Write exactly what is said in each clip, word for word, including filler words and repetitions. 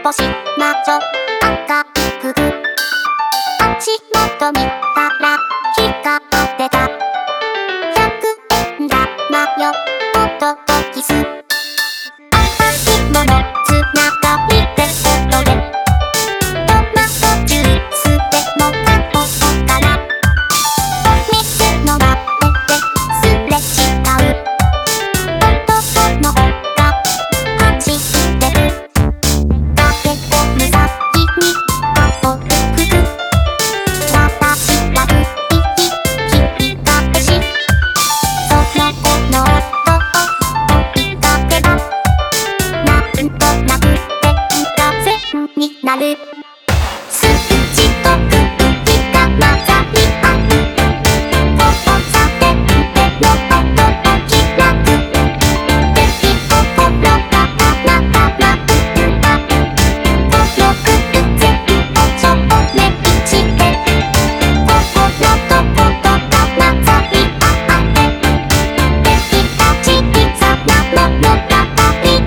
星魔女赤い服足元見たら光ってたひゃくえん玉よおととキス赤いものつながりで踊れトマトジュースでも買おうかな水の中ですれ違う男の方が走ってる駆け込む先に青い服私は不意引き返しその子の音を追いかけたなんとなく電化線になる数字と空気が混ざり合う交差点での音を開く出来心がなかなくなるこの偶然を証明して心と心が混ざり合ってできた小さな物語を神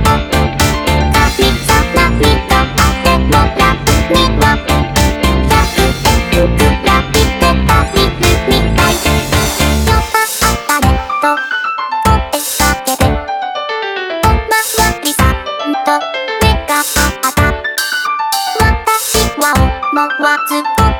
様にとってもらうにはひゃくえんくらいで足りるみたいよかったねと声かけておまわりさんと目が合った私は思わず